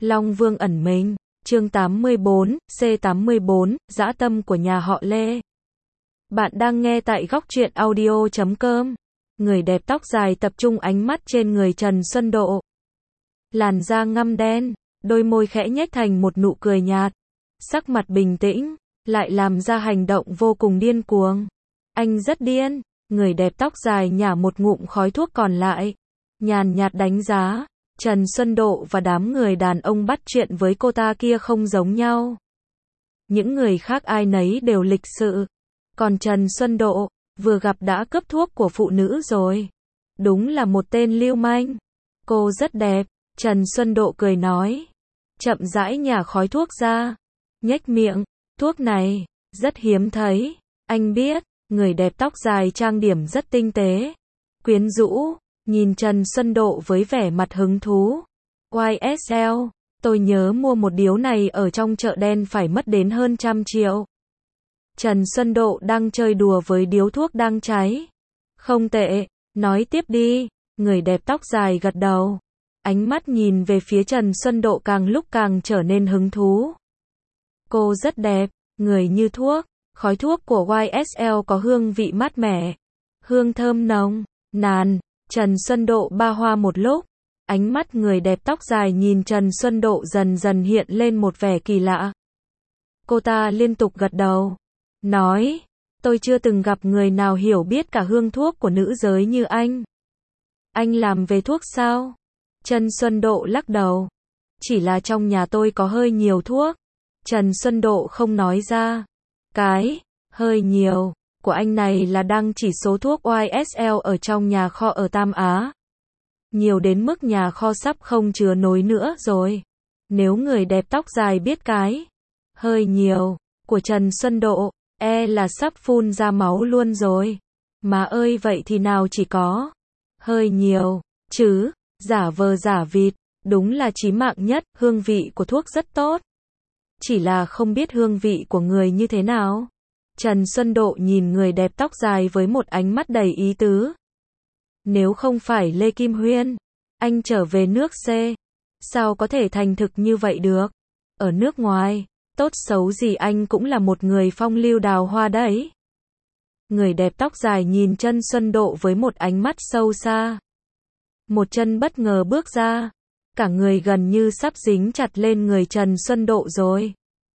Long Vương ẩn mình, chương 84, C84, dã tâm của nhà họ Lê. Bạn đang nghe tại góc truyện audio.com. Người đẹp tóc dài tập trung ánh mắt trên người Trần Xuân Độ. Làn da ngăm đen, đôi môi khẽ nhếch thành một nụ cười nhạt. Sắc mặt bình tĩnh, lại làm ra hành động vô cùng điên cuồng. Anh rất điên, người đẹp tóc dài nhả một ngụm khói thuốc còn lại. Nhàn nhạt đánh giá, Trần Xuân Độ và đám người đàn ông bắt chuyện với cô ta kia không giống nhau. Những người khác ai nấy đều lịch sự. Còn Trần Xuân Độ, vừa gặp đã cướp thuốc của phụ nữ rồi. Đúng là một tên lưu manh. Cô rất đẹp, Trần Xuân Độ cười nói. Chậm rãi nhả khói thuốc ra. Nhếch miệng, thuốc này, rất hiếm thấy. Anh biết, người đẹp tóc dài trang điểm rất tinh tế. Quyến rũ, nhìn Trần Xuân Độ với vẻ mặt hứng thú. YSL, tôi nhớ mua một điếu này ở trong chợ đen phải mất đến hơn 100 triệu. Trần Xuân Độ đang chơi đùa với điếu thuốc đang cháy. Không tệ, nói tiếp đi, người đẹp tóc dài gật đầu. Ánh mắt nhìn về phía Trần Xuân Độ càng lúc càng trở nên hứng thú. Cô rất đẹp, người như thuốc, khói thuốc của YSL có hương vị mát mẻ. Hương thơm nồng, nàn, Trần Xuân Độ ba hoa một lúc. Ánh mắt người đẹp tóc dài nhìn Trần Xuân Độ dần dần hiện lên một vẻ kỳ lạ. Cô ta liên tục gật đầu. Nói, tôi chưa từng gặp người nào hiểu biết cả hương thuốc của nữ giới như anh. Anh làm về thuốc sao? Trần Xuân Độ lắc đầu. Chỉ là trong nhà tôi có hơi nhiều thuốc. Trần Xuân Độ không nói ra. Cái, hơi nhiều, của anh này là đang chỉ số thuốc YSL ở trong nhà kho ở Tam Á. Nhiều đến mức nhà kho sắp không chứa nổi nữa rồi. Nếu người đẹp tóc dài biết cái, hơi nhiều, của Trần Xuân Độ, là sắp phun ra máu luôn rồi. Mà ơi vậy thì nào chỉ có hơi nhiều, chứ, giả vờ giả vịt, đúng là chí mạng nhất, hương vị của thuốc rất tốt. Chỉ là không biết hương vị của người như thế nào. Trần Xuân Độ nhìn người đẹp tóc dài với một ánh mắt đầy ý tứ. Nếu không phải Lê Kim Huyên, anh trở về nước C, sao có thể thành thực như vậy được? Ở nước ngoài, tốt xấu gì anh cũng là một người phong lưu đào hoa đấy. Người đẹp tóc dài nhìn Trần Xuân Độ với một ánh mắt sâu xa. Một chân bất ngờ bước ra, cả người gần như sắp dính chặt lên người Trần Xuân Độ rồi.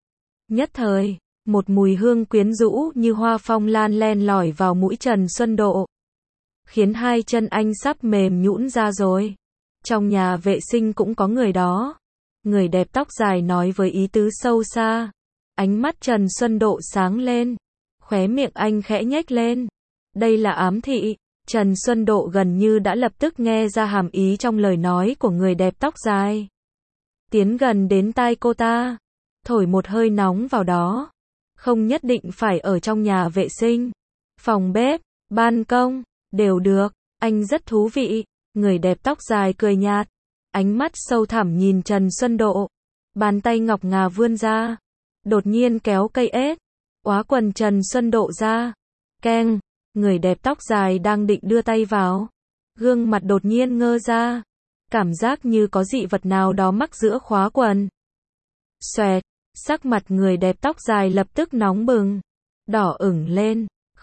Nhất thời, một mùi hương quyến rũ như hoa phong lan len lỏi vào mũi Trần Xuân Độ, khiến hai chân anh sắp mềm nhũn ra rồi. Trong nhà vệ sinh cũng có người đó. Người đẹp tóc dài nói với ý tứ sâu xa. Ánh mắt Trần Xuân Độ sáng lên. Khóe miệng anh khẽ nhếch lên. Đây là ám thị. Trần Xuân Độ gần như đã lập tức nghe ra hàm ý trong lời nói của người đẹp tóc dài. Tiến gần đến tai cô ta, thổi một hơi nóng vào đó. Không nhất định phải ở trong nhà vệ sinh, phòng bếp, ban công, đều được. Anh rất thú vị. Người đẹp tóc dài cười nhạt. Ánh mắt sâu thẳm nhìn Trần Xuân Độ. Bàn tay ngọc ngà vươn ra. Đột nhiên kéo cây ếch. Oá quần Trần Xuân Độ ra. Keng. Người đẹp tóc dài đang định đưa tay vào. Gương mặt đột nhiên ngơ ra. Cảm giác như có dị vật nào đó mắc giữa khóa quần. Xoẹt. Sắc mặt người đẹp tóc dài lập tức nóng bừng. Đỏ ửng lên.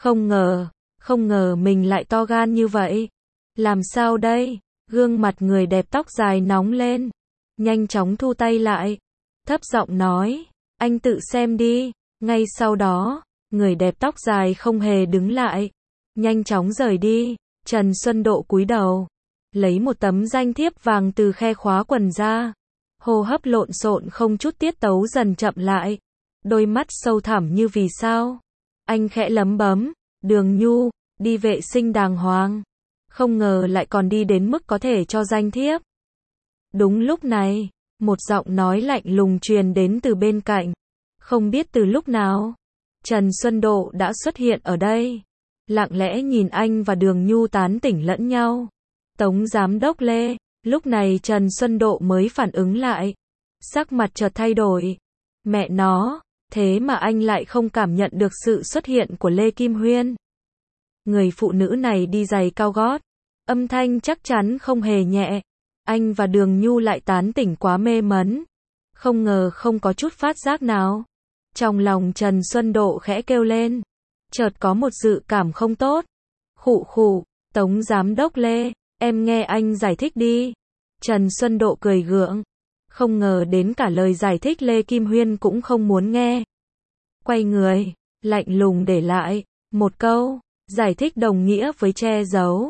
Không ngờ mình lại to gan như vậy. Làm sao đây? Gương mặt người đẹp tóc dài nóng lên. Nhanh chóng thu tay lại. Thấp giọng nói. Anh tự xem đi. Ngay sau đó, người đẹp tóc dài không hề đứng lại. Nhanh chóng rời đi. Trần Xuân Độ cúi đầu. Lấy một tấm danh thiếp vàng từ khe khóa quần ra. Hô hấp lộn xộn không chút tiết tấu dần chậm lại. Đôi mắt sâu thẳm như vì sao. Anh khẽ lấm bấm. Đường Nhu, đi vệ sinh đàng hoàng. Không ngờ lại còn đi đến mức có thể cho danh thiếp. Đúng lúc này, một giọng nói lạnh lùng truyền đến từ bên cạnh. Không biết từ lúc nào, Trần Xuân Độ đã xuất hiện ở đây. Lặng lẽ nhìn anh và Đường Nhu tán tỉnh lẫn nhau. Tống giám đốc Lê, lúc này Trần Xuân Độ mới phản ứng lại. Sắc mặt chợt thay đổi. Mẹ nó, thế mà anh lại không cảm nhận được sự xuất hiện của Lê Kim Huyên. Người phụ nữ này đi giày cao gót. Âm thanh chắc chắn không hề nhẹ. Anh và Đường Nhu lại tán tỉnh quá mê mẩn. Không ngờ không có chút phát giác nào. Trong lòng Trần Xuân Độ khẽ kêu lên. Chợt có một dự cảm không tốt. Khụ khụ, Tống Giám đốc Lê, em nghe anh giải thích đi. Trần Xuân Độ cười gượng. Không ngờ đến cả lời giải thích Lê Kim Huyên cũng không muốn nghe. Quay người, lạnh lùng để lại một câu, giải thích đồng nghĩa với che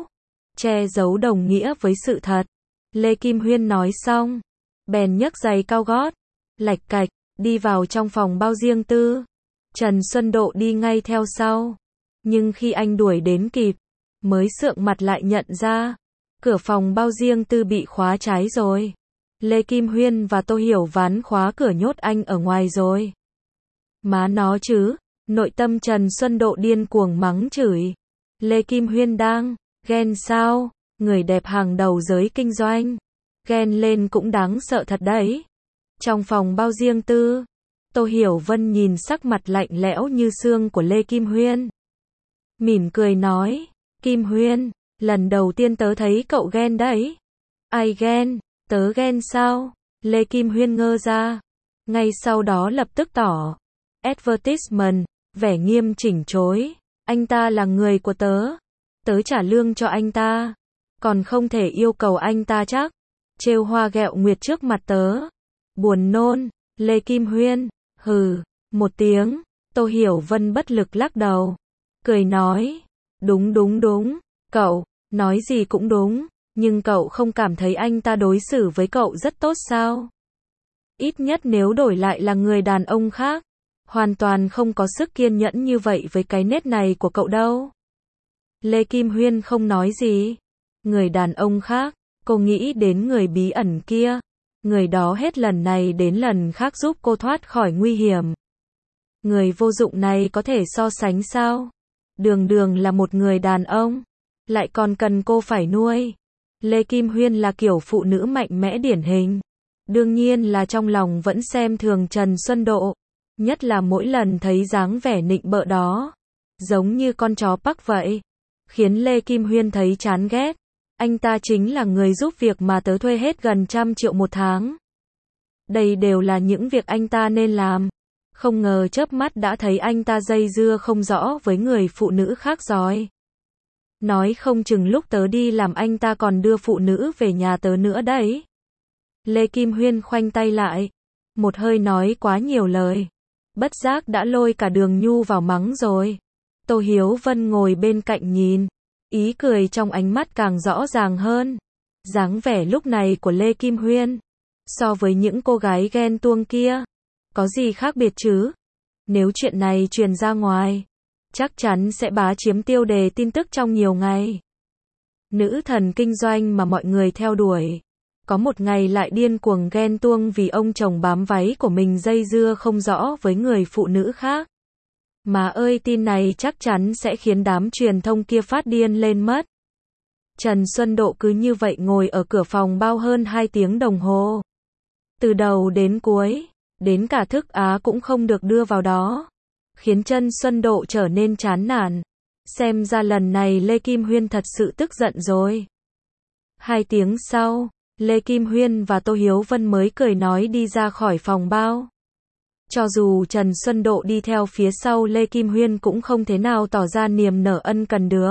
giấu đồng nghĩa với sự thật. Lê Kim Huyên nói xong, bèn nhấc giày cao gót, lạch cạch, đi vào trong phòng bao riêng tư. Trần Xuân Độ đi ngay theo sau. Nhưng khi anh đuổi đến kịp, mới sượng mặt lại nhận ra, cửa phòng bao riêng tư bị khóa trái rồi. Lê Kim Huyên và Tô Hiểu Ván khóa cửa nhốt anh ở ngoài rồi. Má nó chứ, nội tâm Trần Xuân Độ điên cuồng mắng chửi. Lê Kim Huyên đang ghen sao? Người đẹp hàng đầu giới kinh doanh. Ghen lên cũng đáng sợ thật đấy. Trong phòng bao riêng tư, Tô Hiểu Vân nhìn sắc mặt lạnh lẽo như xương của Lê Kim Huyên. Mỉm cười nói, Kim Huyên, lần đầu tiên tớ thấy cậu ghen đấy. Ai ghen? Tớ ghen sao? Lê Kim Huyên ngơ ra. Ngay sau đó lập tức tỏ advertisement, vẻ nghiêm chỉnh chối. Anh ta là người của tớ. Tớ trả lương cho anh ta. Còn không thể yêu cầu anh ta chắc. Trêu hoa ghẹo nguyệt trước mặt tớ. Buồn nôn. Lê Kim Huyên, hừ, một tiếng. Tô Hiểu Vân bất lực lắc đầu. Cười nói, đúng. Cậu, nói gì cũng đúng. Nhưng cậu không cảm thấy anh ta đối xử với cậu rất tốt sao? Ít nhất nếu đổi lại là người đàn ông khác, hoàn toàn không có sức kiên nhẫn như vậy với cái nết này của cậu đâu. Lê Kim Huyên không nói gì. Người đàn ông khác, cô nghĩ đến người bí ẩn kia. Người đó hết lần này đến lần khác giúp cô thoát khỏi nguy hiểm. Người vô dụng này có thể so sánh sao? Đường là một người đàn ông, lại còn cần cô phải nuôi. Lê Kim Huyên là kiểu phụ nữ mạnh mẽ điển hình. Đương nhiên là trong lòng vẫn xem thường Trần Xuân Độ. Nhất là mỗi lần thấy dáng vẻ nịnh bợ đó, giống như con chó Park vậy, khiến Lê Kim Huyên thấy chán ghét. Anh ta chính là người giúp việc mà tớ thuê hết gần 100 triệu một tháng. Đây đều là những việc anh ta nên làm. Không ngờ chớp mắt đã thấy anh ta dây dưa không rõ với người phụ nữ khác rồi. Nói không chừng lúc tớ đi làm anh ta còn đưa phụ nữ về nhà tớ nữa đấy. Lê Kim Huyên khoanh tay lại. Một hơi nói quá nhiều lời. Bất giác đã lôi cả Đường Nhu vào mắng rồi. Tô Hiếu Vân ngồi bên cạnh nhìn. Ý cười trong ánh mắt càng rõ ràng hơn. Dáng vẻ lúc này của Lê Kim Huyên, so với những cô gái ghen tuông kia, có gì khác biệt chứ? Nếu chuyện này truyền ra ngoài, chắc chắn sẽ bá chiếm tiêu đề tin tức trong nhiều ngày. Nữ thần kinh doanh mà mọi người theo đuổi, có một ngày lại điên cuồng ghen tuông vì ông chồng bám váy của mình dây dưa không rõ với người phụ nữ khác. Mà ơi, tin này chắc chắn sẽ khiến đám truyền thông kia phát điên lên mất. Trần Xuân Độ cứ như vậy ngồi ở cửa phòng bao hơn 2 tiếng đồng hồ. Từ đầu đến cuối, đến cả thức Á cũng không được đưa vào đó, khiến Trần Xuân Độ trở nên chán nản. Xem ra lần này Lê Kim Huyên thật sự tức giận rồi. 2 tiếng sau, Lê Kim Huyên và Tô Hiếu Vân mới cười nói đi ra khỏi phòng bao. Cho dù Trần Xuân Độ đi theo phía sau Lê Kim Huyên cũng không thể nào tỏ ra niềm nở ân cần được.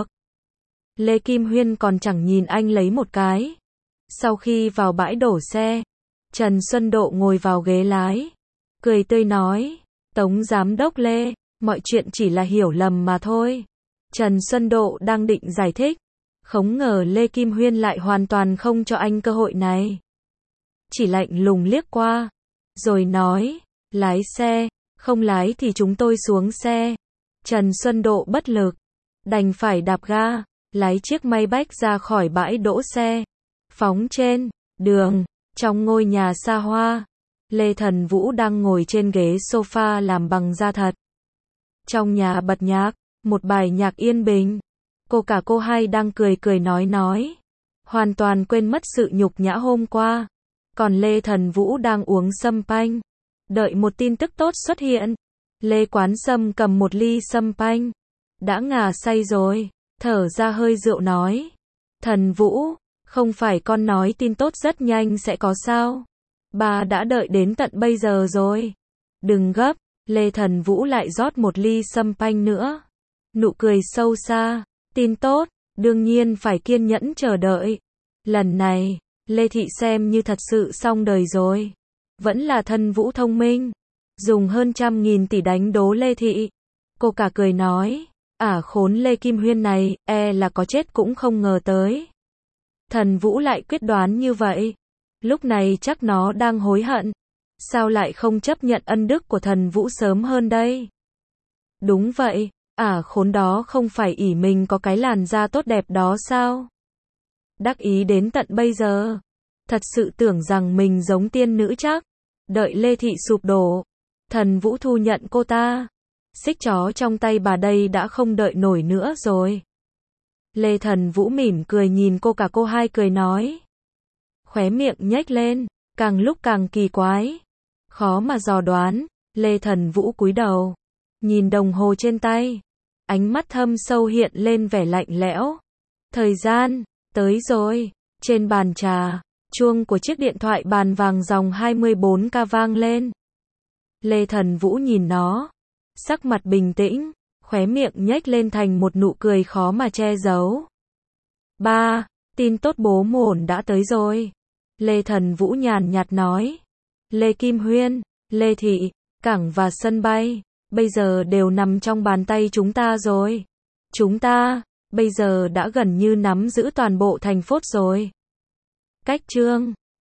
Lê Kim Huyên còn chẳng nhìn anh lấy một cái. Sau khi vào bãi đổ xe, Trần Xuân Độ ngồi vào ghế lái, cười tươi nói, Tống Giám đốc Lê, mọi chuyện chỉ là hiểu lầm mà thôi. Trần Xuân Độ đang định giải thích, không ngờ Lê Kim Huyên lại hoàn toàn không cho anh cơ hội này. Chỉ lạnh lùng liếc qua, rồi nói, lái xe, không lái thì chúng tôi xuống xe. Trần Xuân Độ bất lực, đành phải đạp ga, lái chiếc Maybach ra khỏi bãi đỗ xe, phóng trên đường. Trong ngôi nhà xa hoa, Lê Thần Vũ đang ngồi trên ghế sofa làm bằng da thật. Trong nhà bật nhạc, một bài nhạc yên bình. Cô hai đang cười nói. Hoàn toàn quên mất sự nhục nhã hôm qua. Còn Lê Thần Vũ đang uống sâm panh, đợi một tin tức tốt xuất hiện. Lê Quán Sâm cầm một ly sâm panh, đã ngà say rồi, thở ra hơi rượu nói. Thần Vũ, không phải con nói tin tốt rất nhanh sẽ có sao? Ba đã đợi đến tận bây giờ rồi. Đừng gấp, Lê Thần Vũ lại rót một ly sâm panh nữa. Nụ cười sâu xa, tin tốt, đương nhiên phải kiên nhẫn chờ đợi. Lần này, Lê Thị xem như thật sự xong đời rồi. Vẫn là Thần Vũ thông minh, dùng hơn 100.000 tỷ đánh đố Lê Thị. Cô cả cười nói, khốn Lê Kim Huyên này, là có chết cũng không ngờ tới. Thần Vũ lại quyết đoán như vậy. Lúc này chắc nó đang hối hận. Sao lại không chấp nhận ân đức của Thần Vũ sớm hơn đây? Đúng vậy, khốn đó không phải ỷ mình có cái làn da tốt đẹp đó sao? Đắc ý đến tận bây giờ. Thật sự tưởng rằng mình giống tiên nữ chắc. Đợi Lê Thị sụp đổ, Thần Vũ thu nhận cô ta. Xích chó trong tay bà đây đã không đợi nổi nữa rồi. Lê Thần Vũ mỉm cười nhìn cô hai cười nói. Khóe miệng nhếch lên, càng lúc càng kỳ quái. Khó mà dò đoán, Lê Thần Vũ cúi đầu, nhìn đồng hồ trên tay. Ánh mắt thâm sâu hiện lên vẻ lạnh lẽo. Thời gian, tới rồi. Trên bàn trà, chuông của chiếc điện thoại bàn vàng dòng 24K vang lên. Lê Thần Vũ nhìn nó, sắc mặt bình tĩnh, khóe miệng nhếch lên thành một nụ cười khó mà che giấu. Ba, tin tốt bố mổn đã tới rồi. Lê Thần Vũ nhàn nhạt nói. Lê Kim Huyên, Lê Thị, cảng và sân bay, bây giờ đều nằm trong bàn tay chúng ta rồi. Chúng ta, bây giờ đã gần như nắm giữ toàn bộ thành phố rồi. Cách chương